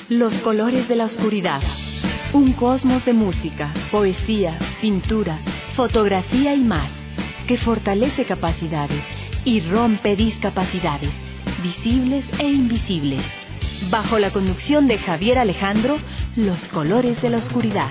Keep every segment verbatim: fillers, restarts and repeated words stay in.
Los colores de la oscuridad. Un cosmos de música, poesía, pintura, fotografía y más, que fortalece capacidades y rompe discapacidades, visibles e invisibles. Bajo la conducción de Javier Alejandro, Los colores de la oscuridad.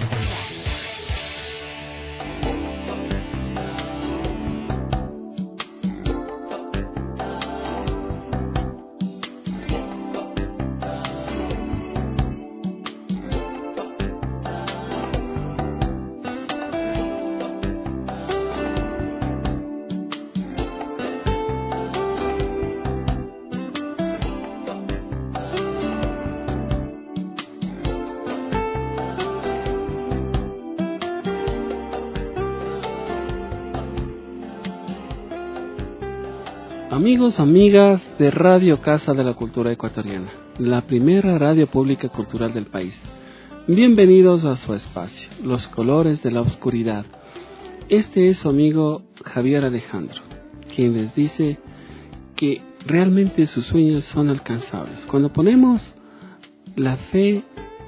Amigos, amigas de Radio Casa de la Cultura Ecuatoriana, la primera radio pública cultural del país. Bienvenidos a su espacio, Los colores de la oscuridad. Este es su amigo Javier Alejandro, quien les dice que realmente sus sueños son alcanzables cuando ponemos la fe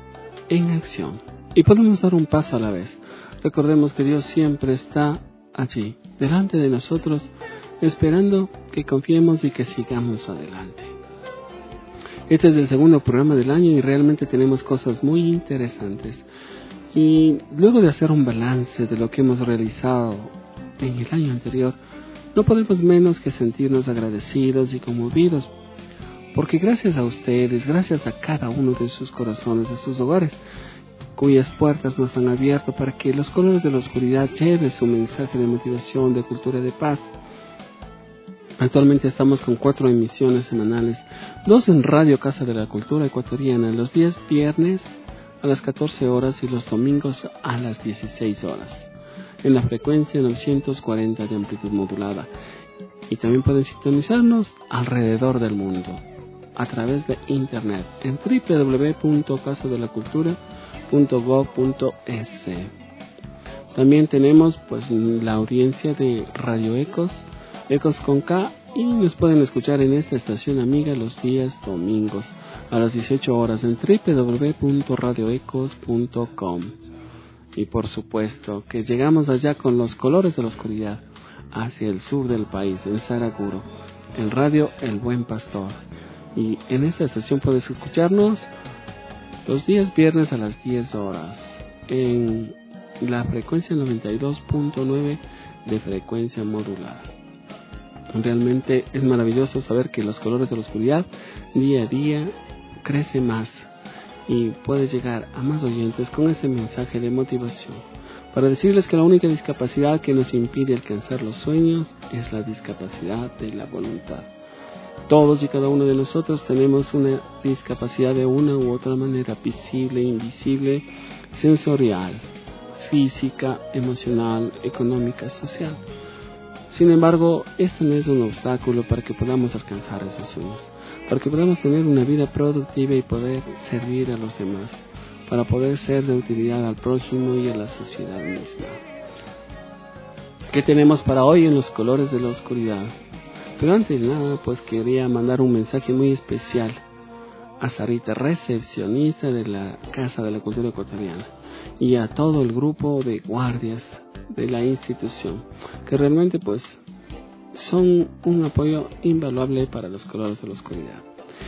en acción y podemos dar un paso a la vez. Recordemos que Dios siempre está allí, delante de nosotros, esperando que confiemos y que sigamos adelante. Este es el segundo programa del año y realmente tenemos cosas muy interesantes. Y luego de hacer un balance de lo que hemos realizado en el año anterior, no podemos menos que sentirnos agradecidos y conmovidos, porque gracias a ustedes, gracias a cada uno de sus corazones, de sus hogares, cuyas puertas nos han abierto para que Los colores de la oscuridad lleve su mensaje de motivación, de cultura, de paz. Actualmente estamos con cuatro emisiones semanales, dos en Radio Casa de la Cultura Ecuatoriana, los días viernes a las catorce horas y los domingos a las dieciséis horas, en la frecuencia novecientos cuarenta de amplitud modulada. Y también pueden sintonizarnos alrededor del mundo, a través de internet, en doble u doble u doble u punto casa de la cultura punto gob punto es. También tenemos pues la audiencia de Radio Ecos, Ecos con K, y nos pueden escuchar en esta estación amiga los días domingos a las dieciocho horas en doble u doble u doble u punto radio ecos punto com. Y por supuesto que llegamos allá con Los colores de la oscuridad hacia el sur del país, en Saraguro, en Radio El Buen Pastor. Y en esta estación puedes escucharnos los días viernes a las diez horas en la frecuencia noventa y dos punto nueve de frecuencia modulada. Realmente es maravilloso saber que Los colores de la oscuridad día a día crece más y puede llegar a más oyentes con ese mensaje de motivación, para decirles que la única discapacidad que nos impide alcanzar los sueños es la discapacidad de la voluntad. Todos y cada uno de nosotros tenemos una discapacidad de una u otra manera, visible, invisible, sensorial, física, emocional, económica, social. Sin embargo, este no es un obstáculo para que podamos alcanzar esos sueños, para que podamos tener una vida productiva y poder servir a los demás, para poder ser de utilidad al prójimo y a la sociedad misma. ¿Qué tenemos para hoy en Los colores de la oscuridad? Pero antes de nada, pues quería mandar un mensaje muy especial a Sarita, recepcionista de la Casa de la Cultura Ecuatoriana, y a todo el grupo de guardias de la institución, que realmente pues son un apoyo invaluable para Los colores de la oscuridad.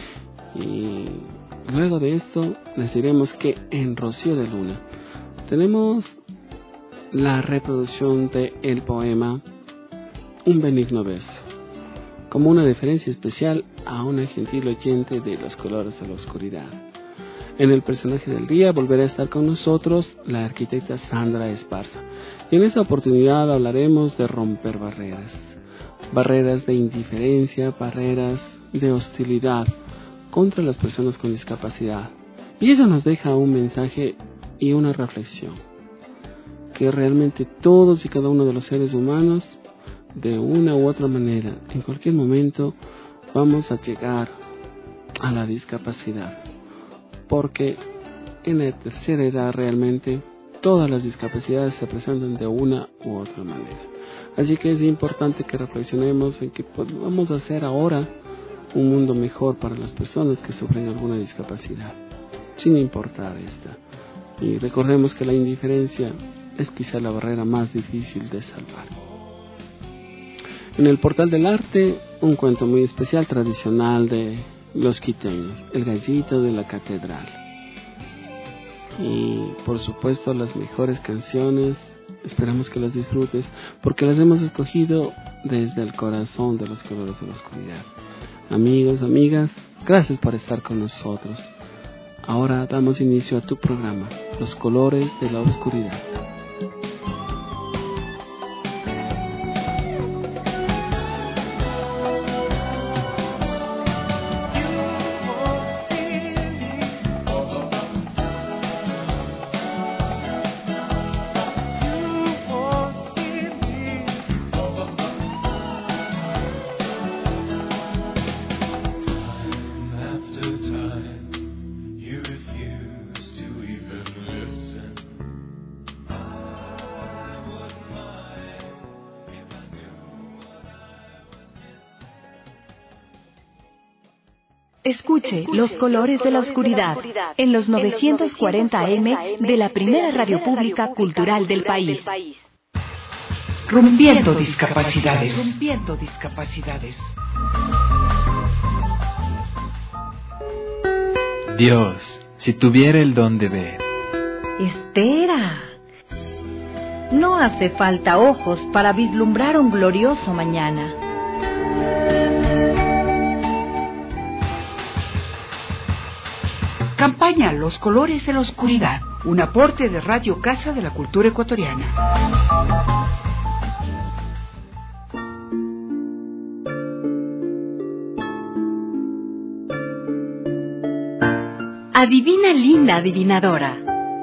Y luego de esto les diremos que en Rocío de Luna tenemos la reproducción de el poema Un benigno beso, como una deferencia especial a una gentil oyente de Los colores de la oscuridad. En el personaje del día volverá a estar con nosotros la arquitecta Sandra Esparza, y en esta oportunidad hablaremos de romper barreras, barreras de indiferencia, barreras de hostilidad contra las personas con discapacidad. Y eso nos deja un mensaje y una reflexión, que realmente todos y cada uno de los seres humanos, de una u otra manera, en cualquier momento, vamos a llegar a la discapacidad. Porque en la tercera edad realmente todas las discapacidades se presentan de una u otra manera. Así que es importante que reflexionemos en que podemos hacer ahora un mundo mejor para las personas que sufren alguna discapacidad. sin importar esta. Y recordemos que la indiferencia es quizá la barrera más difícil de salvar. En el Portal del Arte, un cuento muy especial, tradicional de los quiteños, El Gallito de la Catedral. Y por supuesto las mejores canciones, esperamos que las disfrutes, porque las hemos escogido desde el corazón de los colores de la oscuridad. Amigos, amigas, gracias por estar con nosotros. Ahora damos inicio a tu programa, Los Colores de la Oscuridad. Escuche Los Colores de la Oscuridad en los novecientos cuarenta A M de la primera radio pública cultural del país. Rompiendo discapacidades. Rompiendo discapacidades. Dios, si tuviera el don de ver. Espera. No hace falta ojos para vislumbrar un glorioso mañana. Campaña Los Colores de la Oscuridad, un aporte de Radio Casa de la Cultura Ecuatoriana. Adivina, linda adivinadora.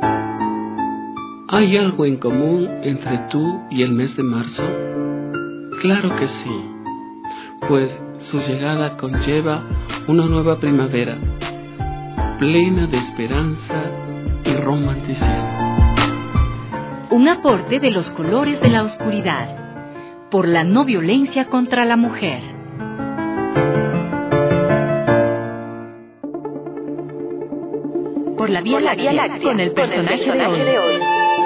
¿Hay algo en común entre tú y el mes de marzo? Claro que sí, pues su llegada conlleva una nueva primavera, plena de esperanza y romanticismo. Un aporte de Los Colores de la Oscuridad, por la no violencia contra la mujer. Por la Vía Láctea, con el personaje de hoy.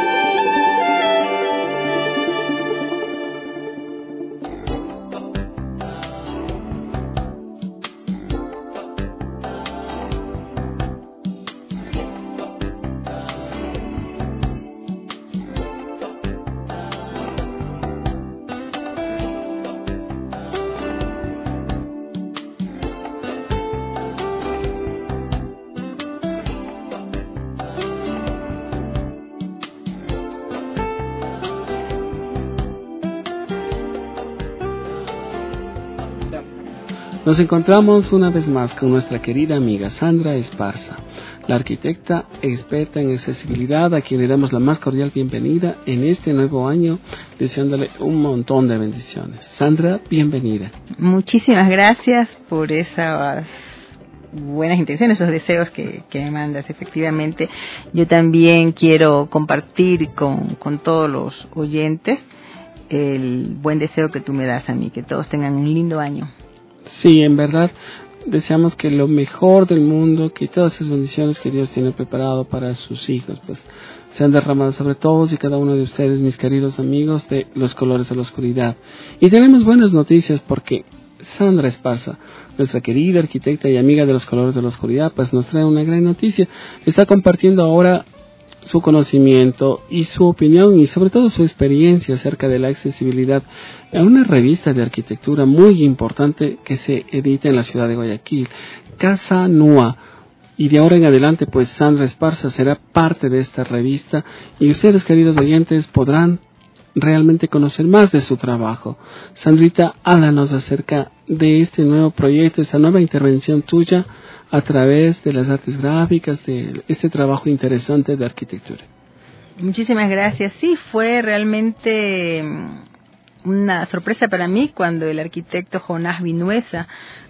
Nos encontramos una vez más con nuestra querida amiga Sandra Esparza, la arquitecta experta en accesibilidad, a quien le damos la más cordial bienvenida en este nuevo año, deseándole un montón de bendiciones. Sandra, bienvenida. Muchísimas gracias por esas buenas intenciones, esos deseos que, que me mandas. Efectivamente, yo también quiero compartir con, con todos los oyentes el buen deseo que tú me das a mí, que todos tengan un lindo año. Sí, en verdad, deseamos que lo mejor del mundo, que todas esas bendiciones que Dios tiene preparado para sus hijos, pues sean derramadas sobre todos y cada uno de ustedes, mis queridos amigos de Los Colores de la Oscuridad. Y tenemos buenas noticias porque Sandra Esparza, nuestra querida arquitecta y amiga de Los Colores de la Oscuridad, pues nos trae una gran noticia. Está compartiendo ahora su conocimiento y su opinión y sobre todo su experiencia acerca de la accesibilidad en una revista de arquitectura muy importante que se edita en la ciudad de Guayaquil, Casa Nua. Y de ahora en adelante, pues Sandra Esparza será parte de esta revista y ustedes, queridos oyentes, podrán realmente conocer más de su trabajo. Sandrita, háblanos acerca de este nuevo proyecto, esta nueva intervención tuya a través de las artes gráficas, de este trabajo interesante de arquitectura. Muchísimas gracias. Sí, fue realmente una sorpresa para mí cuando el arquitecto Jonás Vinuesa,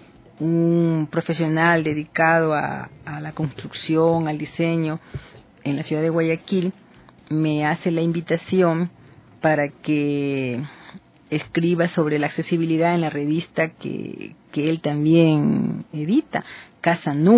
un profesional dedicado a, a la construcción, al diseño en la ciudad de Guayaquil, me hace la invitación para que escriba sobre la accesibilidad en la revista que, que él también edita, Casa Nua,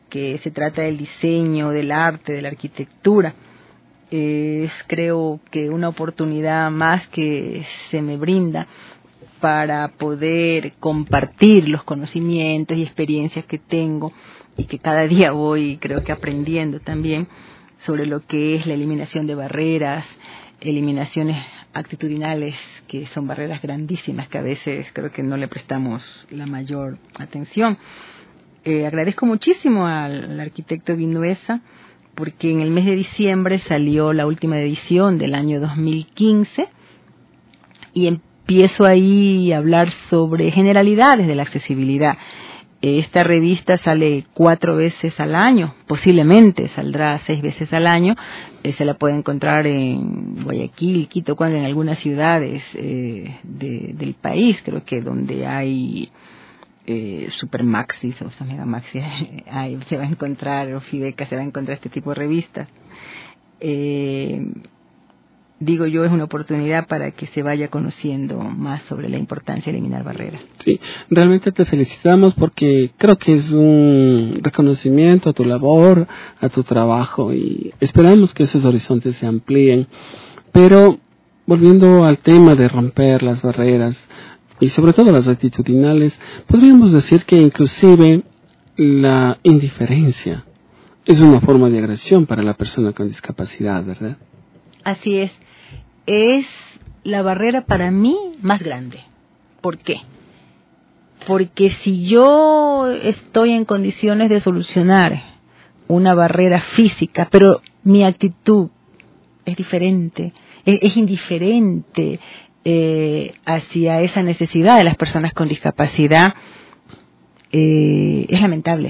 que se trata del diseño, del arte, de la arquitectura. Es, creo que, una oportunidad más que se me brinda para poder compartir los conocimientos y experiencias que tengo y que cada día voy, creo que, aprendiendo también sobre lo que es la eliminación de barreras, eliminaciones actitudinales, que son barreras grandísimas que a veces creo que no le prestamos la mayor atención. Eh, agradezco muchísimo al, al arquitecto Vinuesa, porque en el mes de diciembre salió la última edición del año dos mil quince y empiezo ahí a hablar sobre generalidades de la accesibilidad. Esta revista sale cuatro veces al año, posiblemente saldrá seis veces al año. Eh, se la puede encontrar en Guayaquil, Quito, Cuenca, en algunas ciudades eh, de, del país, creo que donde hay eh, Supermaxis o Megamaxis, hay, se va a encontrar, o Fibeca, se va a encontrar este tipo de revistas. Eh, digo yo, es una oportunidad para que se vaya conociendo más sobre la importancia de eliminar barreras. Sí, realmente te felicitamos porque creo que es un reconocimiento a tu labor, a tu trabajo, y esperamos que esos horizontes se amplíen. Pero volviendo al tema de romper las barreras y sobre todo las actitudinales, podríamos decir que inclusive la indiferencia es una forma de agresión para la persona con discapacidad, ¿verdad? Así es. Es la barrera para mí más grande. ¿Por qué? Porque si yo estoy en condiciones de solucionar una barrera física, pero mi actitud es diferente, es, es indiferente eh, hacia esa necesidad de las personas con discapacidad, eh, es lamentable,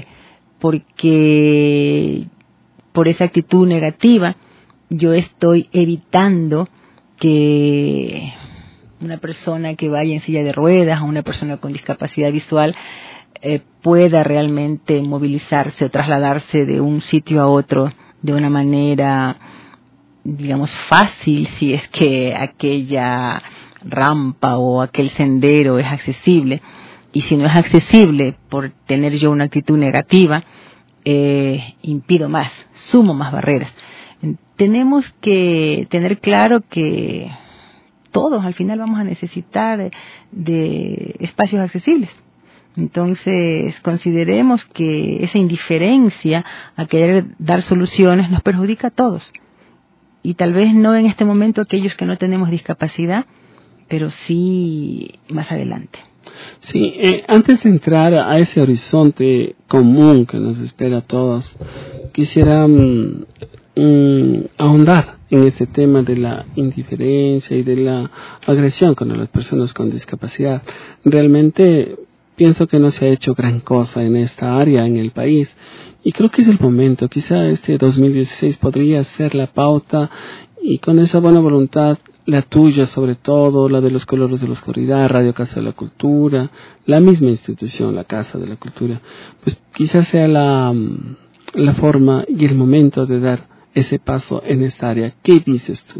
porque por esa actitud negativa yo estoy evitando que una persona que vaya en silla de ruedas o una persona con discapacidad visual eh, pueda realmente movilizarse o trasladarse de un sitio a otro de una manera, digamos, fácil, si es que aquella rampa o aquel sendero es accesible. Y si no es accesible, por tener yo una actitud negativa, eh, impido más, sumo más barreras. Tenemos que tener claro que todos al final vamos a necesitar de espacios accesibles. Entonces, consideremos que esa indiferencia a querer dar soluciones nos perjudica a todos. Y tal vez no en este momento aquellos que no tenemos discapacidad, pero sí más adelante. Sí, eh, antes de entrar a ese horizonte común que nos espera a todos, quisiera um, um, ahondar en este tema de la indiferencia y de la agresión contra las personas con discapacidad. Realmente pienso que no se ha hecho gran cosa en esta área en el país y creo que es el momento. Quizá este dos mil dieciséis podría ser la pauta, y con esa buena voluntad, la tuya sobre todo, la de los Colores de la Oscuridad, Radio Casa de la Cultura, la misma institución, la Casa de la Cultura, pues quizás sea la, la forma y el momento de dar ese paso en esta área. ¿Qué dices tú?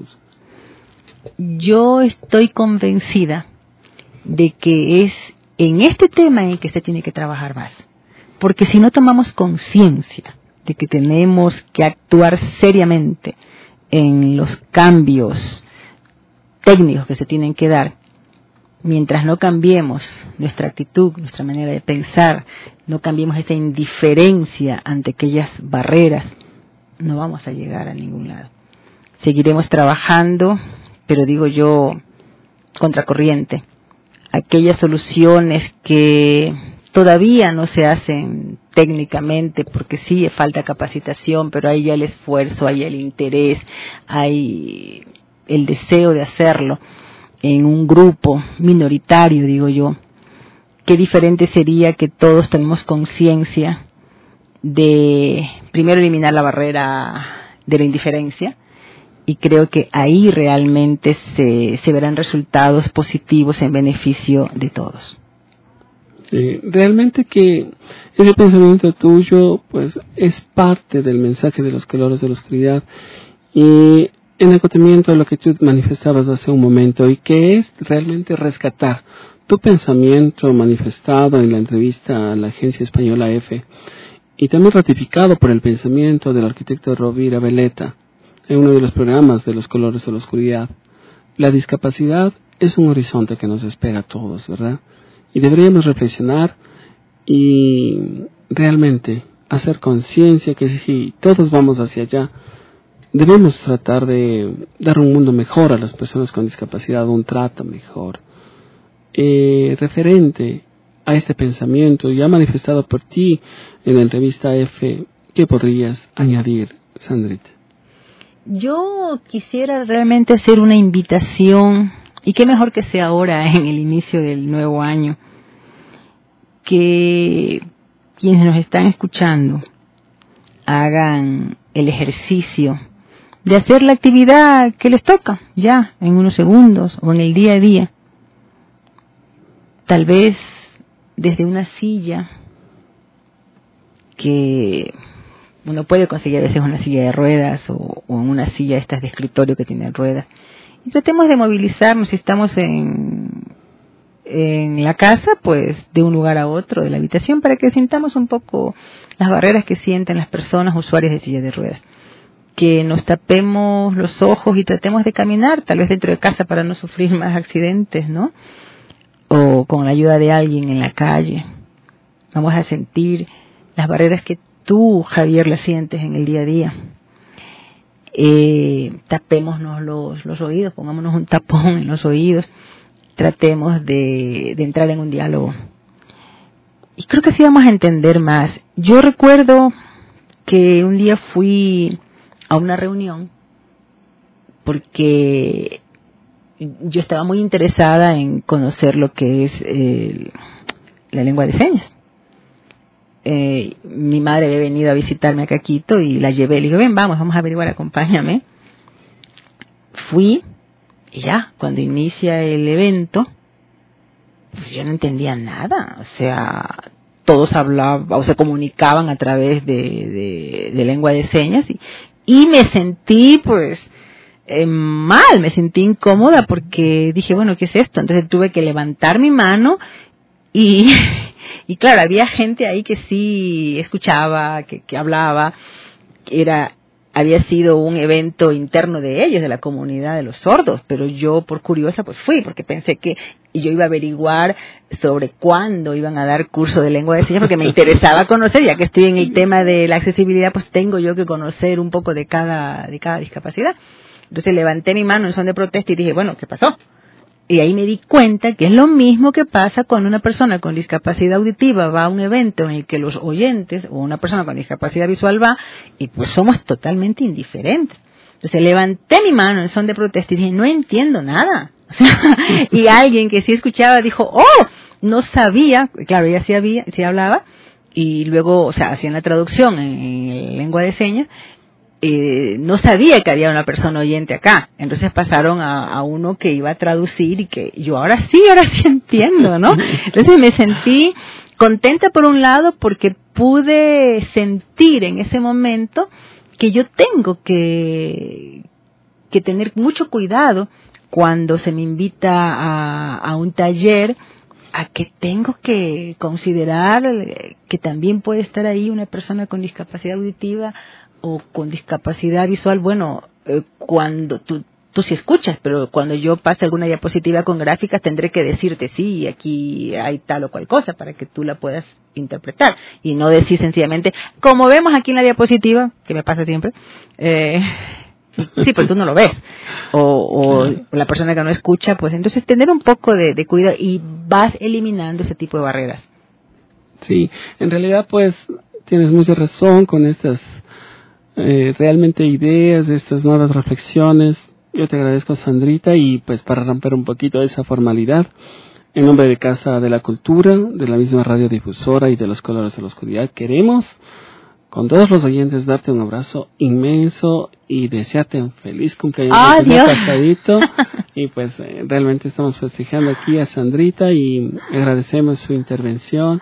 Yo estoy convencida de que es en este tema en el que se tiene que trabajar más, porque si no tomamos conciencia de que tenemos que actuar seriamente en los cambios técnicos que se tienen que dar, mientras no cambiemos nuestra actitud, nuestra manera de pensar, no cambiemos esta indiferencia ante aquellas barreras, no vamos a llegar a ningún lado. Seguiremos trabajando, pero digo yo, contracorriente. Aquellas soluciones que todavía no se hacen técnicamente, porque sí falta capacitación, pero hay ya el esfuerzo, hay el interés, hay el deseo de hacerlo en un grupo minoritario, digo yo. Qué diferente sería que todos tenemos conciencia de, primero, eliminar la barrera de la indiferencia, y creo que ahí realmente se, se verán resultados positivos en beneficio de todos. Sí, realmente que ese pensamiento tuyo pues es parte del mensaje de los Colores de la Oscuridad, y en acotamiento a lo que tú manifestabas hace un momento, y que es realmente rescatar tu pensamiento manifestado en la entrevista a la agencia española EFE, y también ratificado por el pensamiento del arquitecto Rovira Veleta en uno de los programas de Los Colores de la Oscuridad. La discapacidad es un horizonte que nos espera a todos, ¿verdad? Y deberíamos reflexionar y realmente hacer conciencia que si todos vamos hacia allá, debemos tratar de dar un mundo mejor a las personas con discapacidad, un trato mejor. Eh, referente a este pensamiento ya manifestado por ti en la entrevista F, ¿qué podrías añadir, Sandrita? Yo quisiera realmente hacer una invitación, y qué mejor que sea ahora en el inicio del nuevo año, que quienes nos están escuchando hagan el ejercicio de hacer la actividad que les toca ya en unos segundos o en el día a día. Tal vez desde una silla que uno puede conseguir a veces una silla de ruedas o, o una silla estas de escritorio que tienen ruedas. Y tratemos de movilizarnos si estamos en, en la casa, pues de un lugar a otro de la habitación para que sintamos un poco las barreras que sienten las personas usuarias de sillas de ruedas. Que nos tapemos los ojos y tratemos de caminar, tal vez dentro de casa para no sufrir más accidentes, ¿no? O con la ayuda de alguien en la calle. Vamos a sentir las barreras que tú, Javier, las sientes en el día a día. Eh, tapémonos los, los oídos, pongámonos un tapón en los oídos, tratemos de, de entrar en un diálogo. Y creo que así vamos a entender más. Yo recuerdo que un día fui a una reunión porque yo estaba muy interesada en conocer lo que es eh, la lengua de señas. Eh, mi madre había venido a visitarme a Quito y la llevé. Le digo, ven, vamos, vamos a averiguar, acompáñame. Fui y ya, cuando inicia el evento, pues yo no entendía nada. O sea, todos hablaban o se comunicaban a través de, de, de lengua de señas y, y me sentí, pues, Eh, mal, me sentí incómoda porque dije, bueno, ¿qué es esto? Entonces tuve que levantar mi mano y, y claro, había gente ahí que sí escuchaba, que, que hablaba, que era, había sido un evento interno de ellos, de la comunidad de los sordos, pero yo por curiosa pues fui, porque pensé que yo iba a averiguar sobre cuándo iban a dar curso de lengua de señas, porque me interesaba conocer, ya que estoy en el tema de la accesibilidad, pues tengo yo que conocer un poco de cada, de cada discapacidad. Entonces levanté mi mano en son de protesta y dije, bueno, ¿qué pasó? Y ahí me di cuenta que es lo mismo que pasa cuando una persona con discapacidad auditiva va a un evento en el que los oyentes o una persona con discapacidad visual va y pues somos totalmente indiferentes. Entonces levanté mi mano en son de protesta y dije, no entiendo nada. O sea, y alguien que sí escuchaba dijo, oh, no sabía, claro, ella sí, había, sí hablaba, y luego, o sea, hacían la traducción en, en lengua de señas. Eh, no sabía que había una persona oyente acá, entonces pasaron a, a uno que iba a traducir y que yo ahora sí, ahora sí entiendo, ¿no? Entonces me sentí contenta por un lado porque pude sentir en ese momento que yo tengo que, que tener mucho cuidado cuando se me invita a, a un taller, a que tengo que considerar que también puede estar ahí una persona con discapacidad auditiva o con discapacidad visual. Bueno, eh, cuando tú, tú sí escuchas, pero cuando yo pase alguna diapositiva con gráficas tendré que decirte, sí, aquí hay tal o cual cosa para que tú la puedas interpretar y no decir sencillamente, como vemos aquí en la diapositiva, que me pasa siempre, eh, sí, pero tú no lo ves, o, o la persona que no escucha, pues entonces tener un poco de, de cuidado y vas eliminando ese tipo de barreras. Sí, en realidad pues tienes mucha razón con estas Eh, realmente ideas, estas nuevas reflexiones. Yo te agradezco, Sandrita, y pues para romper un poquito esa formalidad, en nombre de Casa de la Cultura, de la misma radiodifusora y de Los Colores de la Oscuridad, queremos con todos los oyentes darte un abrazo inmenso y desearte un feliz cumpleaños ¡Oh, Dios! pasadito. Y pues eh, realmente estamos festejando aquí a Sandrita y agradecemos su intervención.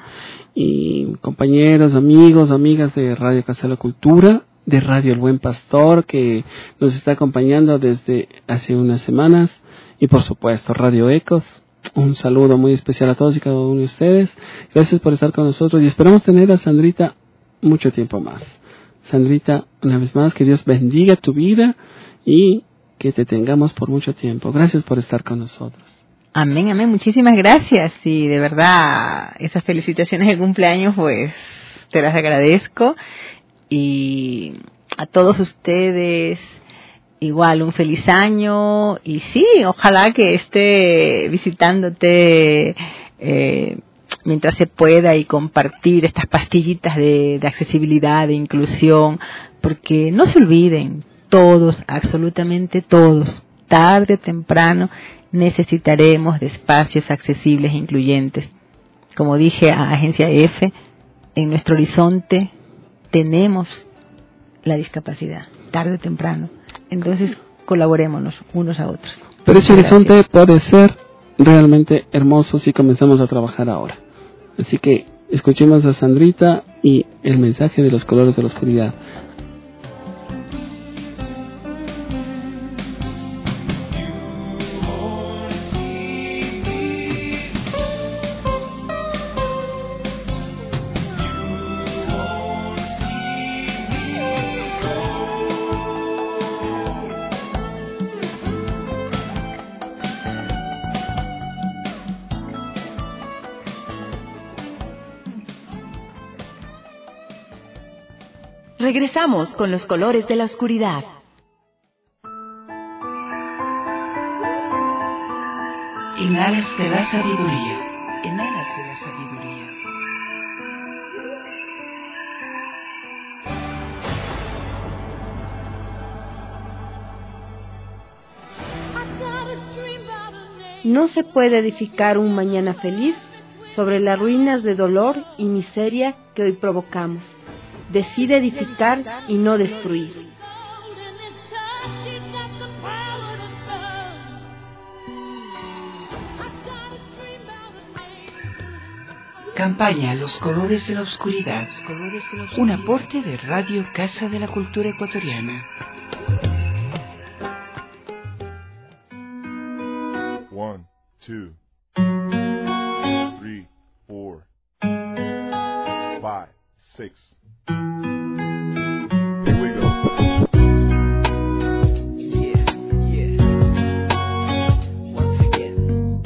Y compañeros, amigos, amigas de Radio Casa de la Cultura, de Radio El Buen Pastor, que nos está acompañando desde hace unas semanas, y por supuesto Radio Ecos, un saludo muy especial a todos y cada uno de ustedes. Gracias por estar con nosotros y esperamos tener a Sandrita mucho tiempo más. Sandrita, una vez más, que Dios bendiga tu vida y que te tengamos por mucho tiempo. Gracias por estar con nosotros. Amén, amén. Muchísimas gracias. Y de verdad, esas felicitaciones de cumpleaños, pues, te las agradezco. Y a todos ustedes, igual, un feliz año. Y sí, ojalá que esté visitándote eh, mientras se pueda y compartir estas pastillitas de, de accesibilidad, de inclusión. Porque no se olviden, todos, absolutamente todos, tarde o temprano, necesitaremos de espacios accesibles e incluyentes. Como dije a Agencia F, en nuestro horizonte tenemos la discapacidad, tarde o temprano. Entonces, colaborémonos unos a otros. Pero ese horizonte puede ser realmente hermoso si comenzamos a trabajar ahora. Así que escuchemos a Sandrita y el mensaje de los colores de la oscuridad. Regresamos con los colores de la oscuridad. En alas de la sabiduría, en alas de la sabiduría. No se puede edificar un mañana feliz sobre las ruinas de dolor y miseria que hoy provocamos. Decide edificar y no destruir. Campaña Los Colores de la Oscuridad. Un aporte de Radio Casa de la Cultura Ecuatoriana. One, two, three, four, five, six. Here we go. Yeah, yeah. Once again.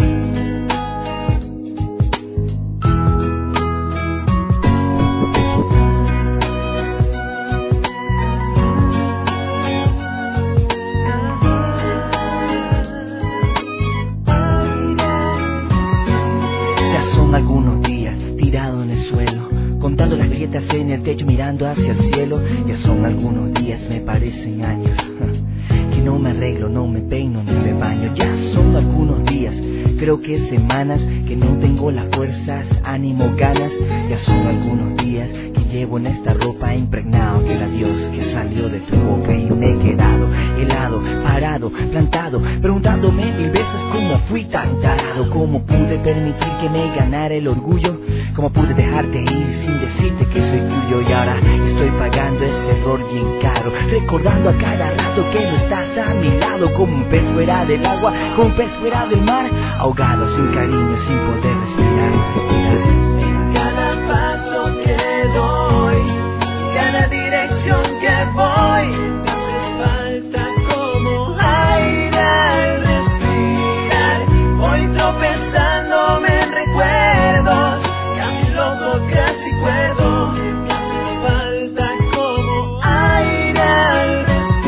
Ya son algunos días tirado en el suelo, contando las grietas en el techo, mirando hacia el cielo. Ya son algunos días, me parecen años, que no me arreglo, no me peino ni me baño. Ya son algunos días, creo que semanas, que no tengo las fuerzas, ánimo, ganas. Ya son algunos días que llevo en esta ropa impregnado del adiós que salió de tu boca, y me he quedado helado, parado, plantado, preguntándome mil veces cómo fui tan tarado, cómo pude permitir que me ganara el orgullo, cómo pude dejarte ir sin decirte que soy tuyo. Y ahora estoy pagando ese error bien caro, recordando a cada rato que no estás a mi lado, como un pez fuera del agua, como un pez fuera del mar, ahogado, sin cariño, sin poder respirar, respirar, respirar. Cada paso que doy, cada dirección que voy, me hace falta como aire al respirar. Voy tropezándome en recuerdos, casi loco, casi cuerdo. Me hace falta como aire al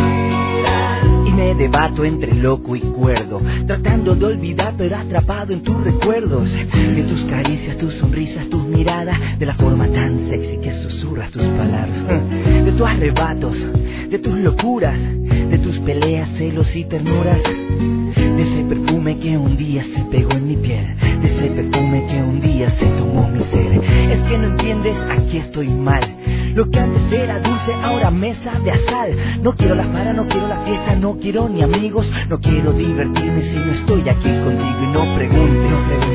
respirar. Y me debato entre loco y cuerdo, tratando de olvidar pero atrapado en tus recuerdos, de tus caricias, tus sonrisas, tus miradas, de la forma tan sexy que susurras tus palabras, de tus arrebatos, de tus locuras, de tus peleas, celos y ternuras, de ese perfume que un día se pegó en mi piel, de ese perfume que un día se tomó mi ser. Es que no entiendes, aquí estoy mal. Lo que antes era dulce ahora me sabe a sal. No quiero la farra, no quiero la fiesta, no quiero ni amigos, no quiero divertirme si no estoy aquí contigo. Y no preguntes,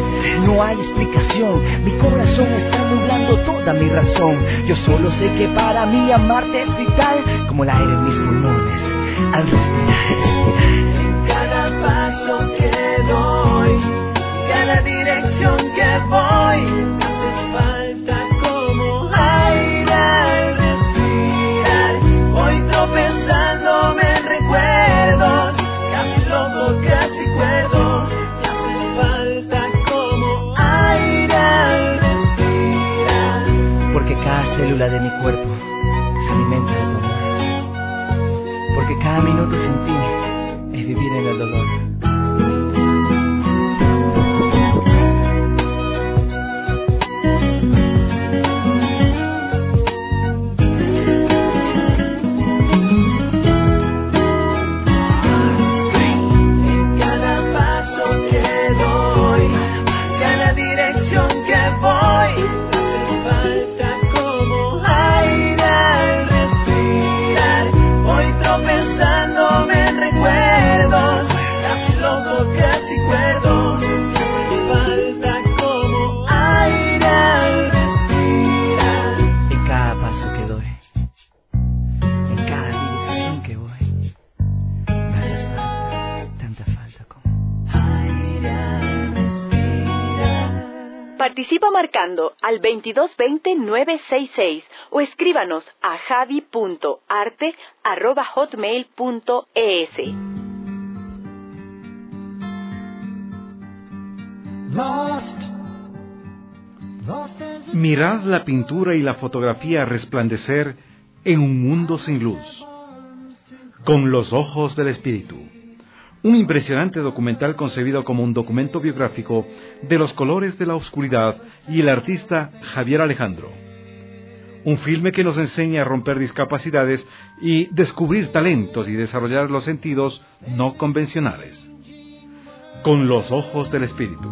no hay explicación, mi corazón está nublando toda mi razón. Yo solo sé que para mí amarte es vital, como el aire en mis pulmones al respirar, respirar. Cada paso que doy, cada dirección que voy, me hace falta como aire. Cada minuto sin ti es vivir en el dolor. Participa marcando al veintidós veinte nueve sesenta y seis o escríbanos a javi punto arte arroba hotmail punto es. Mirad la pintura y la fotografía resplandecer en un mundo sin luz. Con los ojos del espíritu. Un impresionante documental concebido como un documento biográfico de los colores de la oscuridad y el artista Javier Alejandro. Un filme que nos enseña a romper discapacidades y descubrir talentos y desarrollar los sentidos no convencionales. Con los ojos del espíritu.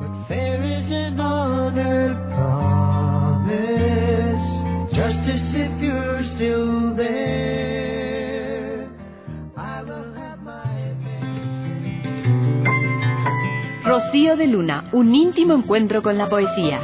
Rocío de Luna, un íntimo encuentro con la poesía.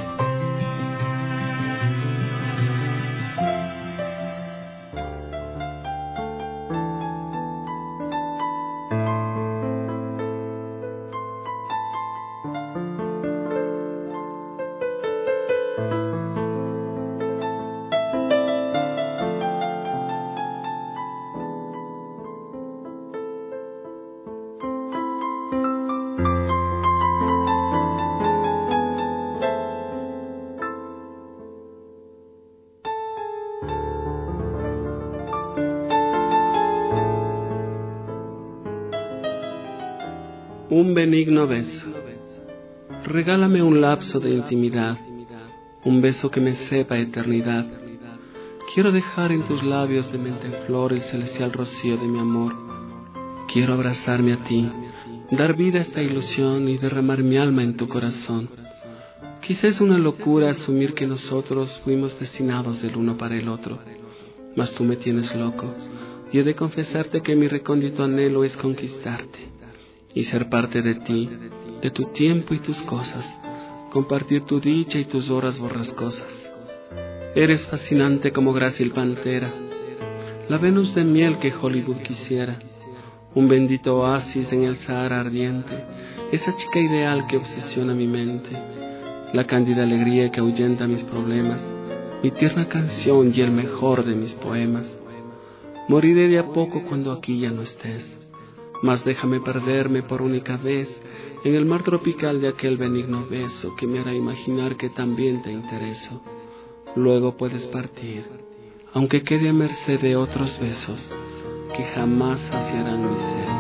Un benigno beso. Regálame un lapso de intimidad, un beso que me sepa eternidad. Quiero dejar en tus labios de mente en flor el celestial rocío de mi amor. Quiero abrazarme a ti, dar vida a esta ilusión y derramar mi alma en tu corazón. Quizás es una locura asumir que nosotros fuimos destinados del uno para el otro, mas tú me tienes loco y he de confesarte que mi recóndito anhelo es conquistarte y ser parte de ti, de tu tiempo y tus cosas, compartir tu dicha y tus horas borrascosas. Eres fascinante como Grácil Pantera, la Venus de miel que Hollywood quisiera, un bendito oasis en el Sahara ardiente, esa chica ideal que obsesiona mi mente, la cándida alegría que ahuyenta mis problemas, mi tierna canción y el mejor de mis poemas. Moriré de a poco cuando aquí ya no estés, mas déjame perderme por única vez en el mar tropical de aquel benigno beso que me hará imaginar que también te intereso. Luego puedes partir, aunque quede a merced de otros besos que jamás saciarán mi sed.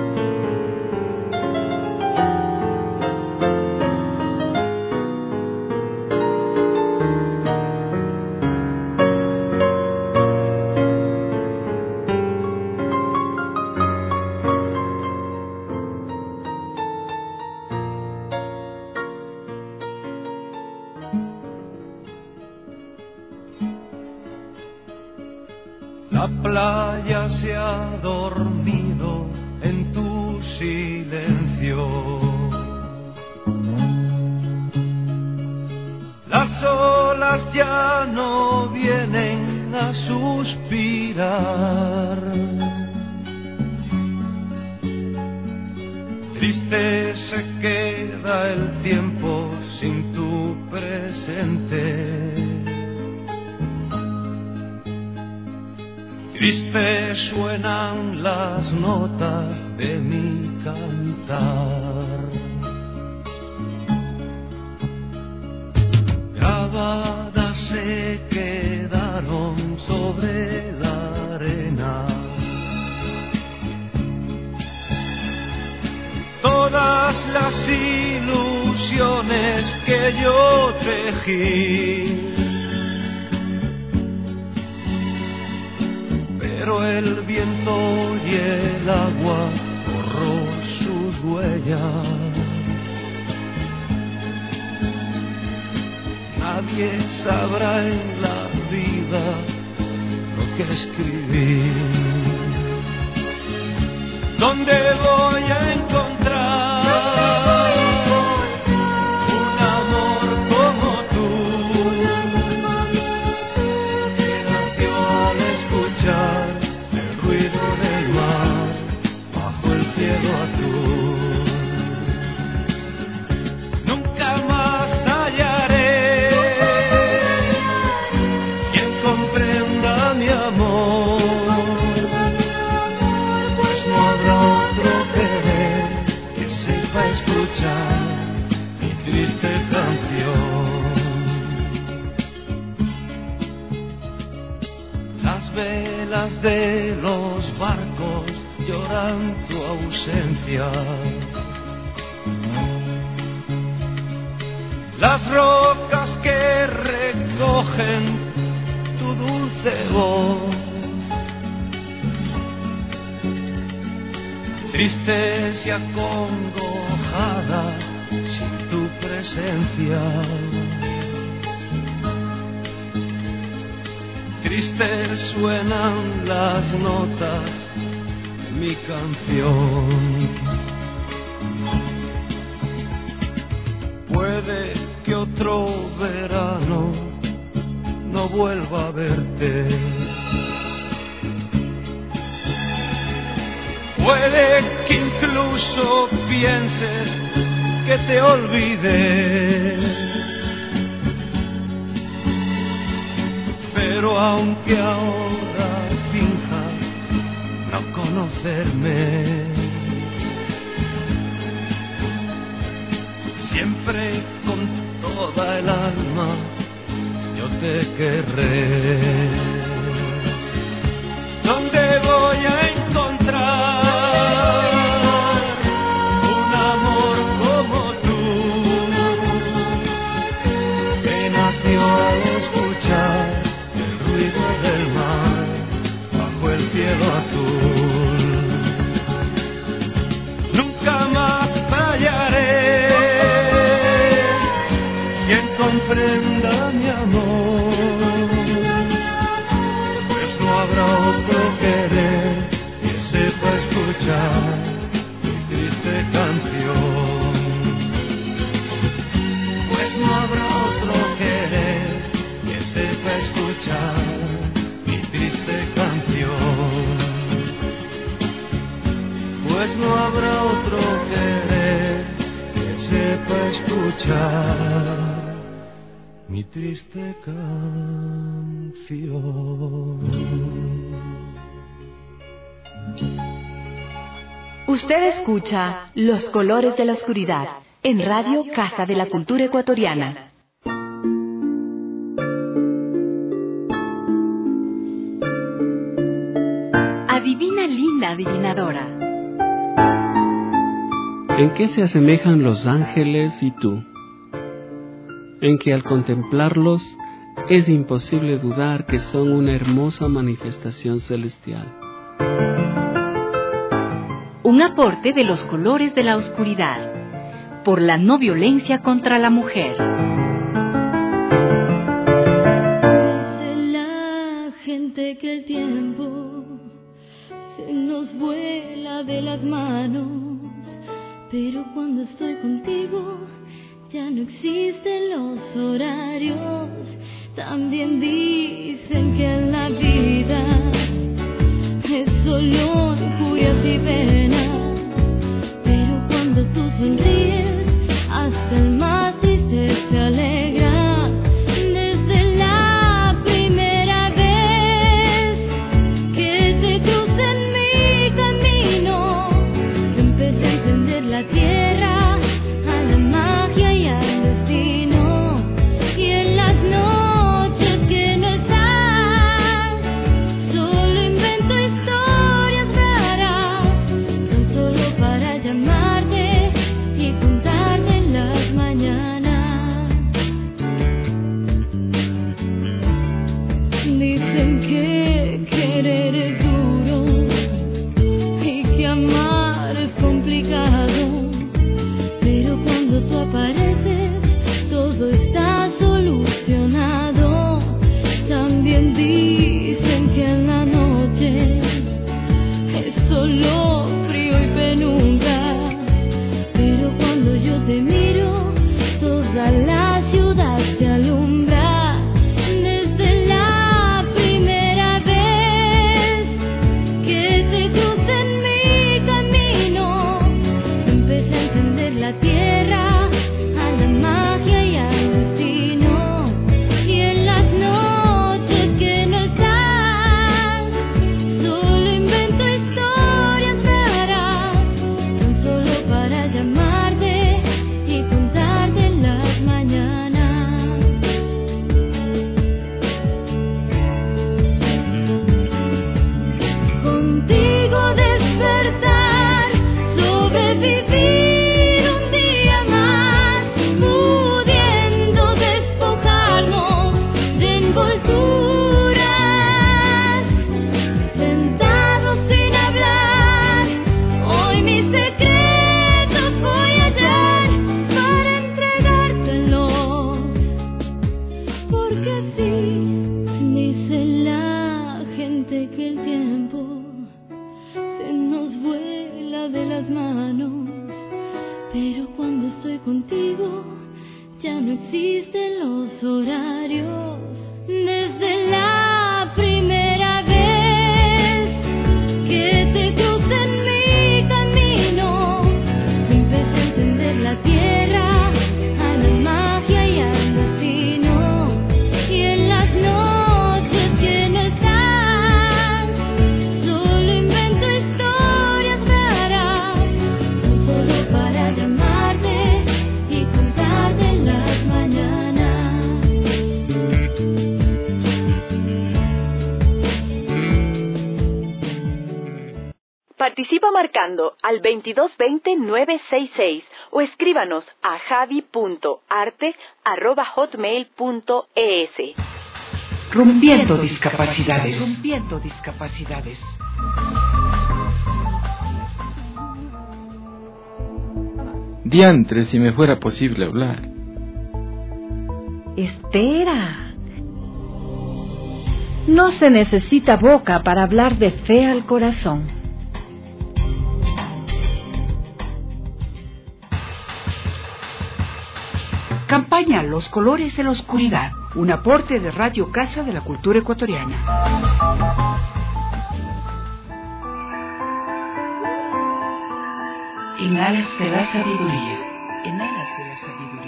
La playa se ha dormido en tu silencio. Las olas ya no vienen a suspirar. Triste se queda el tiempo sin tu presente. Triste suenan las notas de mi cantar. Grabadas se quedaron sobre la arena. las ilusiones que yo tejí. Pero el viento y el agua borró sus huellas. Nadie sabrá en la vida lo que escribí. ¿Dónde voy a encontrar un amor como tú? Que nació al escuchar el ruido del mar bajo el cielo azul. Nunca más hallaré quien comprenda mi amor. Escuchar mi triste canción. Las velas de los barcos lloran tu ausencia. Las rocas que recogen tu dulce voz. Tristes y acongojadas sin tu presencia. Tristes suenan las notas de mi canción. Puede que otro verano no vuelva a verte. Puede que incluso pienses que te olvidé, pero aunque ahora finjas no conocerme, siempre con toda el alma yo te querré. ¿Dónde voy a encontrar al escuchar el ruido del mar bajo el cielo azul? Nunca más hallaré quien comprenda mi amor, pues no habrá otro querer que sepa escuchar mi triste canción, pues no habrá otro querer que sepa escuchar mi triste canción, pues no habrá otro querer que sepa escuchar mi triste canción. Usted escucha Los Colores de la Oscuridad en Radio Casa de la Cultura Ecuatoriana. Adivina, linda adivinadora. ¿En qué se asemejan los ángeles y tú? En que al contemplarlos es imposible dudar que son una hermosa manifestación celestial. Un aporte de Los Colores de la Oscuridad, por la no violencia contra la mujer. Dice la gente que el tiempo se nos vuela de las manos, pero cuando estoy contigo ya no existen los horarios. También dicen que en la vida es solo injurias y penas, pero cuando tú sonríes hasta el más triste se alegra. Desde la primera vez que te crucé en mi camino, yo empecé a entender la tierra, a la magia y al destino. Y en las noches que no estás, solo invento historias raras, tan vuela de las manos, pero cuando estoy contigo ya no existen los horarios. Desde la primera vez que te crucé en mi camino, empecé a entender la tierra, a la magia y al destino. Y en las noches que no estás, solo invento historias raras, tan solo para llamarte y contarte las mañanas. Participa marcando al veintidós veinte nueve sesenta y seis o escríbanos a javi punto arte arroba hotmail punto es. Rompiendo discapacidades. Rompiendo discapacidades. Diantre, si me fuera posible hablar. Espera. No se necesita boca para hablar de fe al corazón. Campaña Los Colores de la Oscuridad, un aporte de Radio Casa de la Cultura Ecuatoriana. En alas de la sabiduría, en alas de la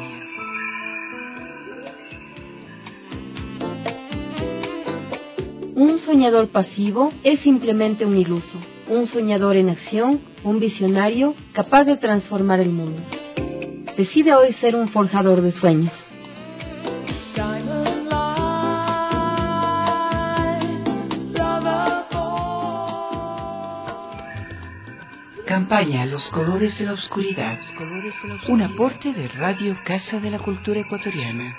sabiduría. Un soñador pasivo es simplemente un iluso. Un soñador en acción, un visionario capaz de transformar el mundo. Decide hoy ser un forjador de sueños. Campaña Los Colores de la Oscuridad, un aporte de Radio Casa de la Cultura Ecuatoriana.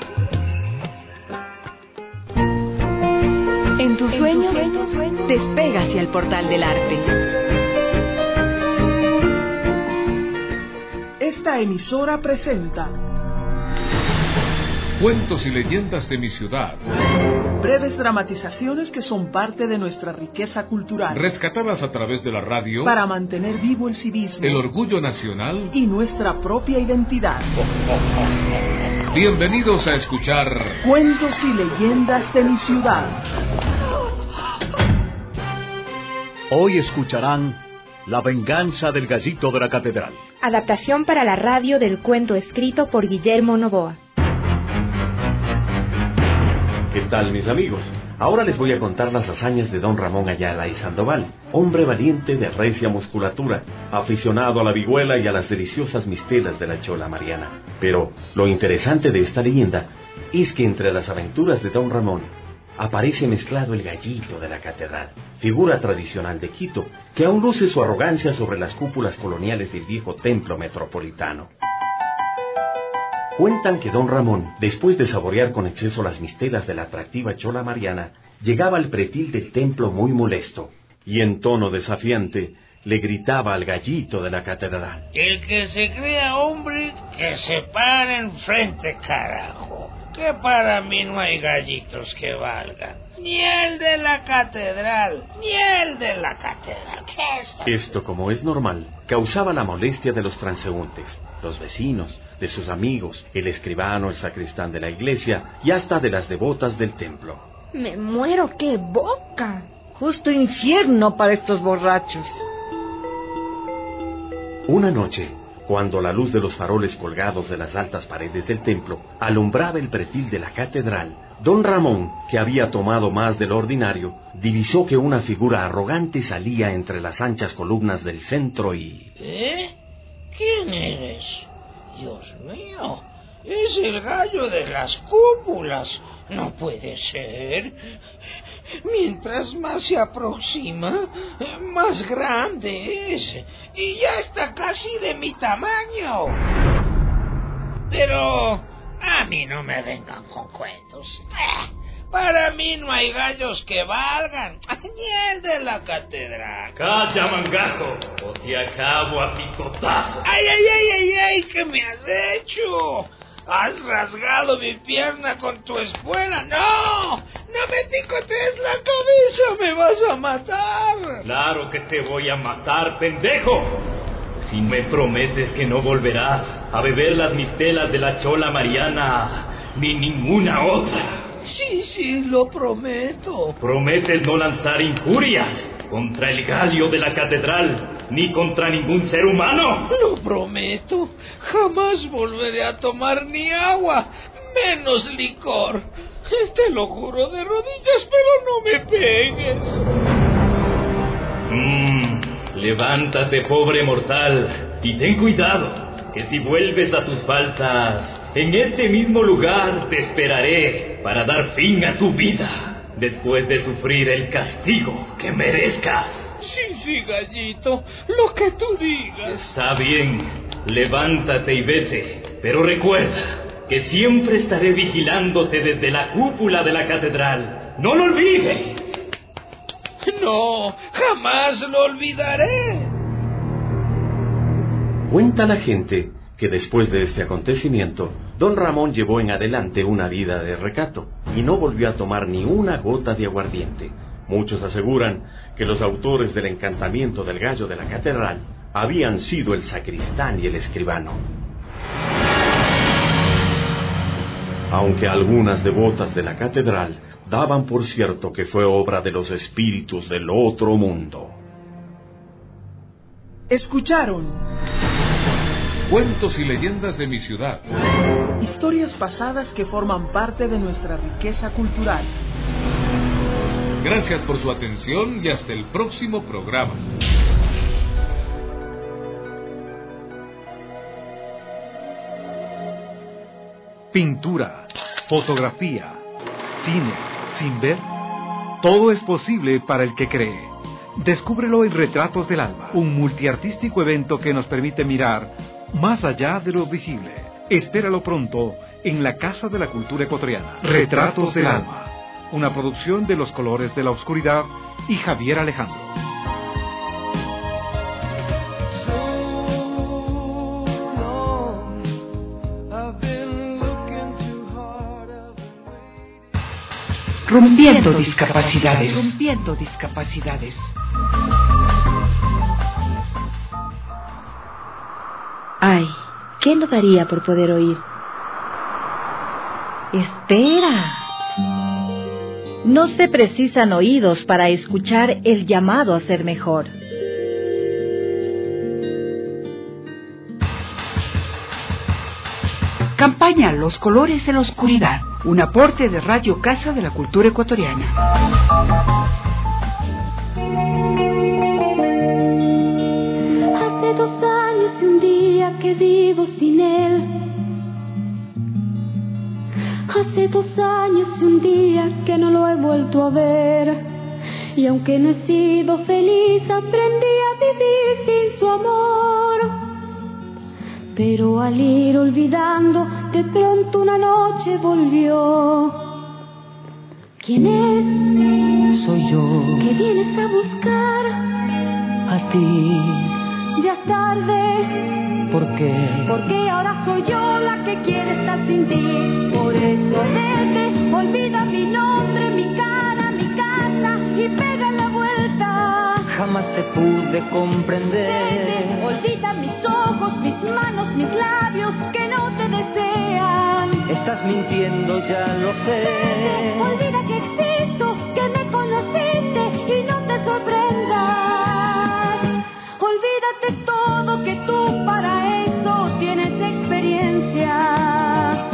En tus sueños, despega hacia el portal del arte. Esta emisora presenta Cuentos y leyendas de mi ciudad. Breves dramatizaciones que son parte de nuestra riqueza cultural. Rescatadas a través de la radio. Para mantener vivo el civismo. El orgullo nacional. Y nuestra propia identidad. Bienvenidos a escuchar Cuentos y leyendas de mi ciudad. Hoy escucharán La venganza del gallito de la catedral. Adaptación para la radio del cuento escrito por Guillermo Novoa. ¿Qué tal, mis amigos? Ahora les voy a contar las hazañas de don Ramón Ayala y Sandoval, hombre valiente de recia musculatura, aficionado a la vihuela y a las deliciosas mistelas de la chola mariana. Pero lo interesante de esta leyenda es que entre las aventuras de don Ramón aparece mezclado el gallito de la catedral, figura tradicional de Quito, que aún luce su arrogancia sobre las cúpulas coloniales del viejo templo metropolitano. Cuentan que don Ramón, después de saborear con exceso las mistelas de la atractiva chola mariana, llegaba al pretil del templo muy molesto, y en tono desafiante le gritaba al gallito de la catedral: El que se crea hombre, que se pare enfrente, carajo. Que para mí no hay gallitos que valgan. Ni el de la catedral, ni el de la catedral. ¿Qué es? Esto, como es normal, causaba la molestia de los transeúntes, los vecinos, de sus amigos, el escribano, el sacristán de la iglesia y hasta de las devotas del templo. Me muero, qué boca. Justo infierno para estos borrachos. Una noche, cuando la luz de los faroles colgados de las altas paredes del templo alumbraba el pretil de la catedral, don Ramón, que había tomado más de lo ordinario, divisó que una figura arrogante salía entre las anchas columnas del centro y... ¿Eh? ¿Quién eres? Dios mío, es el gallo de las cúpulas. No puede ser. Mientras más se aproxima, más grande es. Y ya está casi de mi tamaño. Pero a mí no me vengan con cuentos. Para mí no hay gallos que valgan, ni el de la catedral. ¡Calla, mangajo! O te acabo a picotazos. ¡Ay, ay, ay, ay, ay! ¿Qué me has hecho? Has rasgado mi pierna con tu espuela. ¡No! ¡No me picotees la cabeza! ¡Me vas a matar! Claro que te voy a matar, pendejo. Si me prometes que no volverás a beber las mistelas de la chola Mariana, ni ninguna otra. Sí, sí, lo prometo. Prometes no lanzar injurias contra el galio de la catedral, ni contra ningún ser humano. Lo prometo. Jamás volveré a tomar ni agua, menos licor. Te lo juro de rodillas, pero no me pegues. Mmm, levántate, pobre mortal, y ten cuidado, que si vuelves a tus faltas, en este mismo lugar te esperaré para dar fin a tu vida, después de sufrir el castigo que merezcas. Sí, sí, gallito, lo que tú digas. Está bien, levántate y vete, pero recuerda que siempre estaré vigilándote desde la cúpula de la catedral. ¡No lo olvides! No, jamás lo olvidaré. Cuenta la gente que después de este acontecimiento, don Ramón llevó en adelante una vida de recato y no volvió a tomar ni una gota de aguardiente. Muchos aseguran que los autores del encantamiento del gallo de la catedral habían sido el sacristán y el escribano. Aunque algunas devotas de la catedral daban por cierto que fue obra de los espíritus del otro mundo. Escucharon Cuentos y leyendas de mi ciudad. Historias pasadas que forman parte de nuestra riqueza cultural. Gracias por su atención y hasta el próximo programa. Pintura, fotografía, cine, sin ver, todo es posible para el que cree. Descúbrelo en Retratos del Alma, un multiartístico evento que nos permite mirar más allá de lo visible. Espéralo pronto en la Casa de la Cultura Ecuatoriana. Retratos del Alma, una producción de Los Colores de la Oscuridad y Javier Alejandro. Rompiendo discapacidades. Rompiendo discapacidades. Ay, ¿qué no daría por poder oír? Espera. No se precisan oídos para escuchar el llamado a ser mejor. Campaña Los Colores de la Oscuridad, un aporte de Radio Casa de la Cultura Ecuatoriana. Hace dos años y un día que vivo sin él. Hace dos años y un día que no lo he vuelto a ver. Y aunque no he sido feliz, aprendí a vivir sin su amor. Pero al ir olvidando, de pronto una noche volvió. ¿Quién es? Soy yo. ¿Qué vienes a buscar? A ti. Ya es tarde. ¿Por qué? Porque ahora soy yo la que quiere estar sin ti. Por eso vete, olvida mi nombre, mi cara, mi casa y pega la vuelta. Jamás te pude comprender. Vete, olvida mis ojos, mis manos, mis labios que no te desean. Estás mintiendo, ya lo sé. Vete, olvida que existo, que me conociste y no te sorprendas. Olvídate todo, que tú para eso tienes experiencia.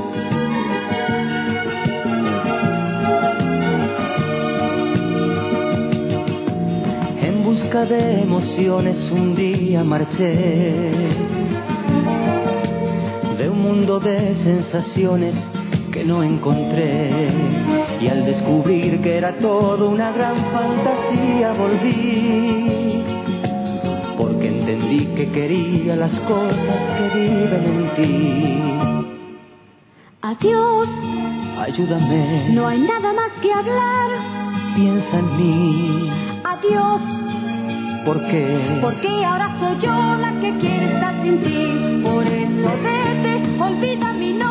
En busca de emociones un día marché, de un mundo de sensaciones que no encontré, y al descubrir que era todo una gran fantasía volví, porque entendí que quería las cosas que viven en ti. Adiós, ayúdame, no hay nada más que hablar. Piensa en mí. Adiós, ¿por qué? Porque ahora soy yo la que quiere estar sin ti. Por eso vete, olvida mi nombre.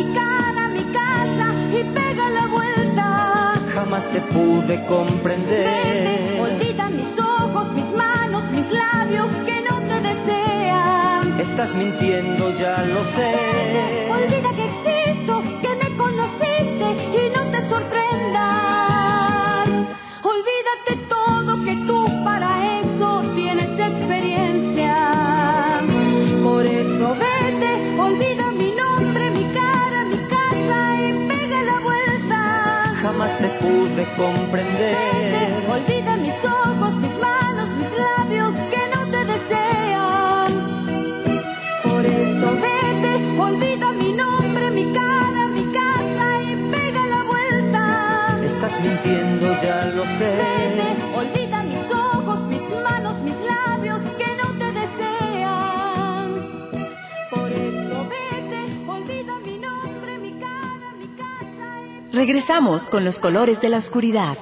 cara, mi casa y pega la vuelta. Jamás te pude comprender. Vete, olvida mis ojos, mis manos, mis labios que no te desean. Estás mintiendo, ya lo sé. Olvida que existo, que me conociste y no te sorprendas. Olvídate todo, que tú para eso tienes experiencia. Por eso vete, olvida mi nombre, mi cara, mi casa y pega la vuelta. Jamás te pude comprender. Vete, olvida mis ojos, mis manos, mis labios que no te desean. Por eso vete, olvida mi nombre, mi cara, mi casa y pega la vuelta. Estás mintiendo, ya lo sé. Vete, olvida mis ojos, mis manos, mis labios que no te desean. Por eso vete, olvida mi nombre, mi cara, mi casa y... Regresamos con los colores de la oscuridad.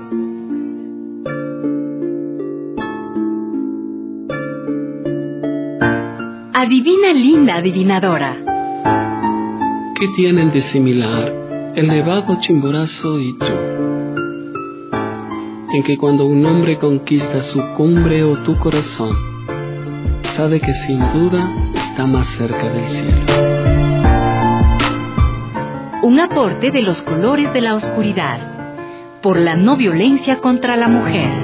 Adivina, linda adivinadora. ¿Qué tienen de similar el nevado Chimborazo y tú? En que cuando un hombre conquista su cumbre o tu corazón, sabe que sin duda está más cerca del cielo. Un aporte de los colores de la oscuridad, por la no violencia contra la mujer.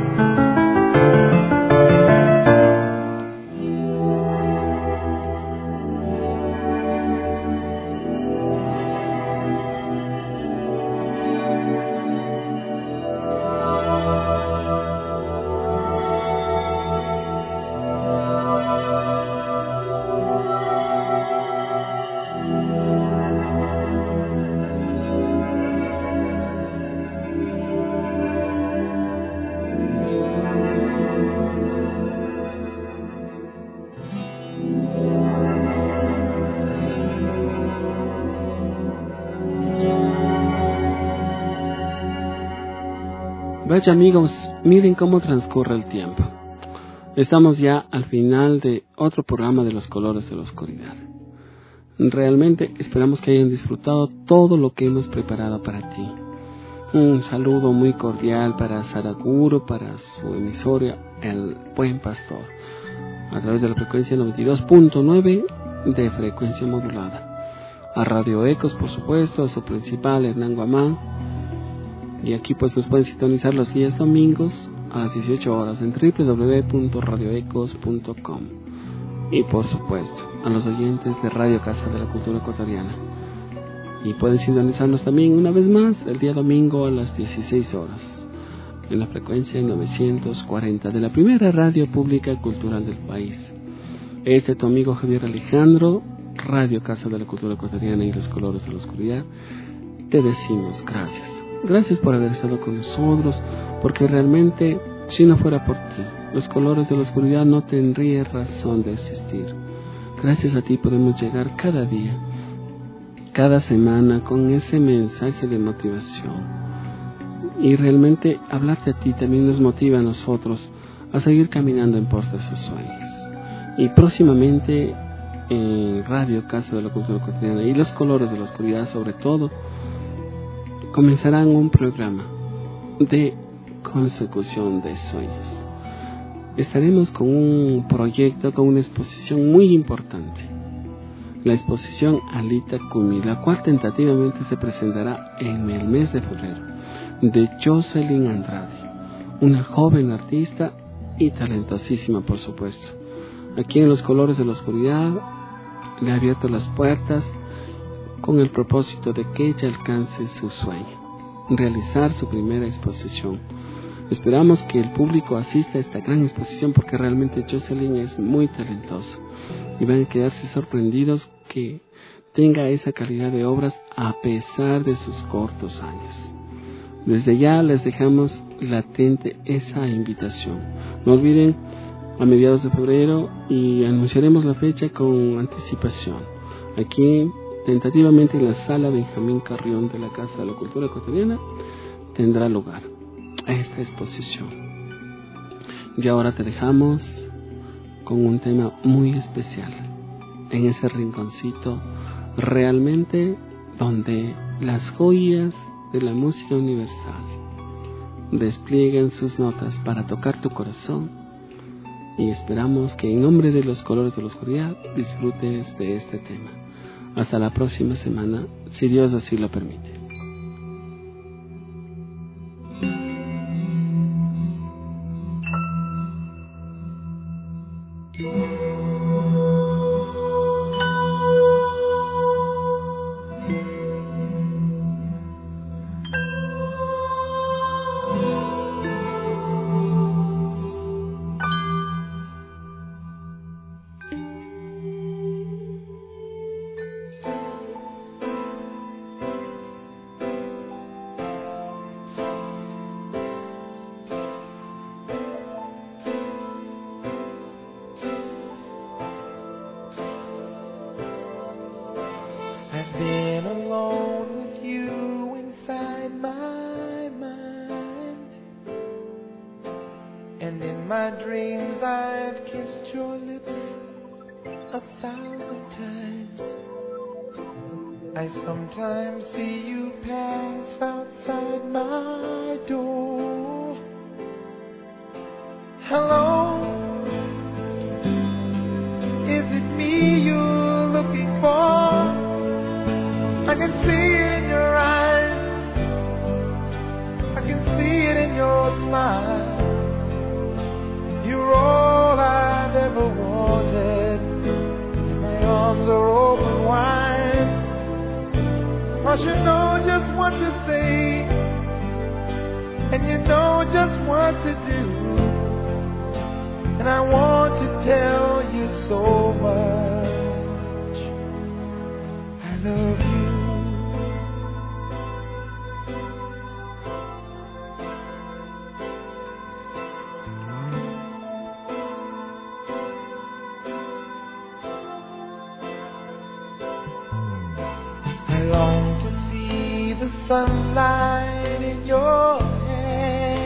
Vaya amigos, miren cómo transcurre el tiempo. Estamos ya al final de otro programa de los colores de la oscuridad. Realmente esperamos que hayan disfrutado todo lo que hemos preparado para ti. Un saludo muy cordial para Saraguro, para su emisoria El Buen Pastor, a través de la frecuencia noventa y dos punto nueve de frecuencia modulada. A Radio Ecos, por supuesto, a su principal Hernán Guamán. Y aquí pues nos pueden sintonizar los días domingos a las dieciocho horas en doble u doble u doble u punto radio ecos punto com. Y por supuesto a los oyentes de Radio Casa de la Cultura Ecuatoriana. Y pueden sintonizarnos también una vez más el día domingo a las dieciséis horas en la frecuencia novecientos cuarenta de la primera radio pública cultural del país. Este es tu amigo Javier Alejandro, Radio Casa de la Cultura Ecuatoriana y los colores de la oscuridad. Te decimos gracias. Gracias por haber estado con nosotros, porque realmente, si no fuera por ti, los colores de la oscuridad no tendrían razón de existir. Gracias a ti podemos llegar cada día, cada semana, con ese mensaje de motivación. Y realmente hablarte a ti también nos motiva a nosotros a seguir caminando en pos de esos sueños. Y próximamente en Radio Casa de la Cultura Ecuatoriana y los colores de la oscuridad sobre todo, comenzarán un programa de consecución de sueños. Estaremos con un proyecto, con una exposición muy importante, la exposición Alita Kumi, la cual tentativamente se presentará en el mes de febrero, de Jocelyn Andrade, una joven artista y talentosísima, por supuesto. Aquí en los colores de la oscuridad le ha abierto las puertas con el propósito de que ella alcance su sueño, realizar su primera exposición. Esperamos que el público asista a esta gran exposición porque realmente Jocelyn es muy talentosa y van a quedarse sorprendidos que tenga esa calidad de obras a pesar de sus cortos años. Desde ya les dejamos latente esa invitación. No olviden, a mediados de febrero, y anunciaremos la fecha con anticipación. Aquí tentativamente en la sala Benjamín Carrión de la Casa de la Cultura Ecuatoriana tendrá lugar esta exposición. Y ahora te dejamos con un tema muy especial en ese rinconcito realmente donde las joyas de la música universal desplieguen sus notas para tocar tu corazón, y esperamos que en nombre de los colores de la oscuridad disfrutes de este tema. Hasta la próxima semana, si Dios así lo permite. Been alone with you inside my mind, and in my dreams I've kissed your lips a thousand times. I sometimes see you pass outside my door. Hello, is it me you're looking for? I can see it in your eyes, I can see it in your smile. You're all I've ever wanted, and my arms are open wide. 'Cause you know just what to say, and you know just what to do, and I want to tell you so much. I love you. Long to see the sunlight in your hair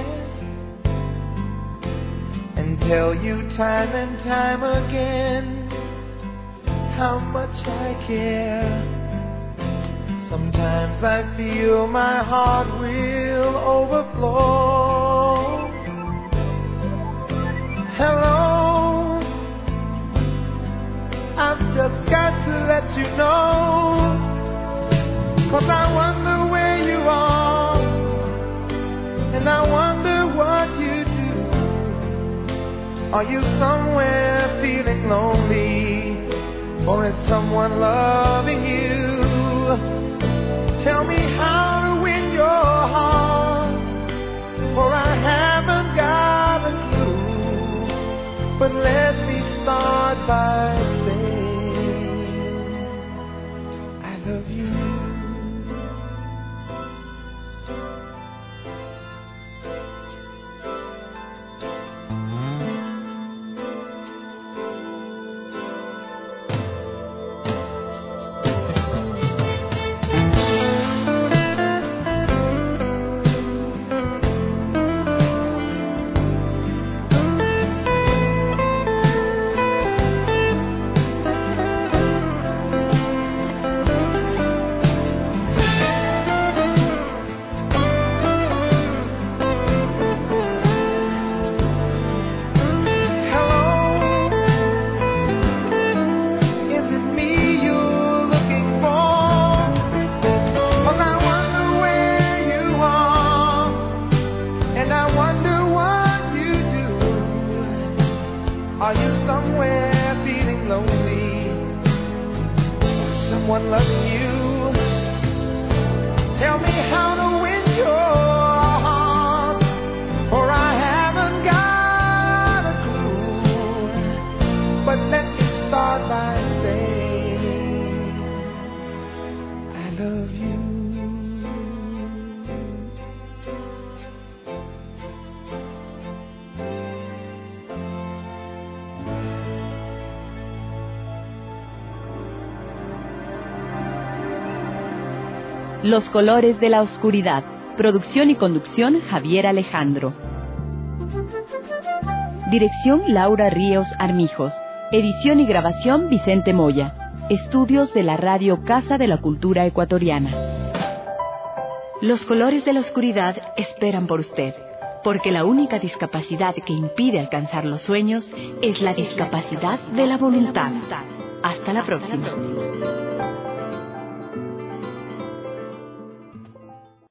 and tell you time and time again how much I care. Sometimes I feel my heart will overflow. Hello, I've just got to let you know, 'cause I wonder where you are, and I wonder what you do. Are you somewhere feeling lonely, or is someone loving you? Tell me how to win your heart, for I haven't got a clue. But let me start by saying I love you. Are you somewhere feeling lonely? Someone loves you. Tell me how to win your heart, for I haven't got a clue. But let me start by saying I love you. Los colores de la oscuridad. Producción y conducción Javier Alejandro. Dirección Laura Ríos Armijos. Edición y grabación Vicente Moya. Estudios de la Radio Casa de la Cultura Ecuatoriana. Los colores de la oscuridad esperan por usted, porque la única discapacidad que impide alcanzar los sueños es la discapacidad de la voluntad. Hasta la próxima.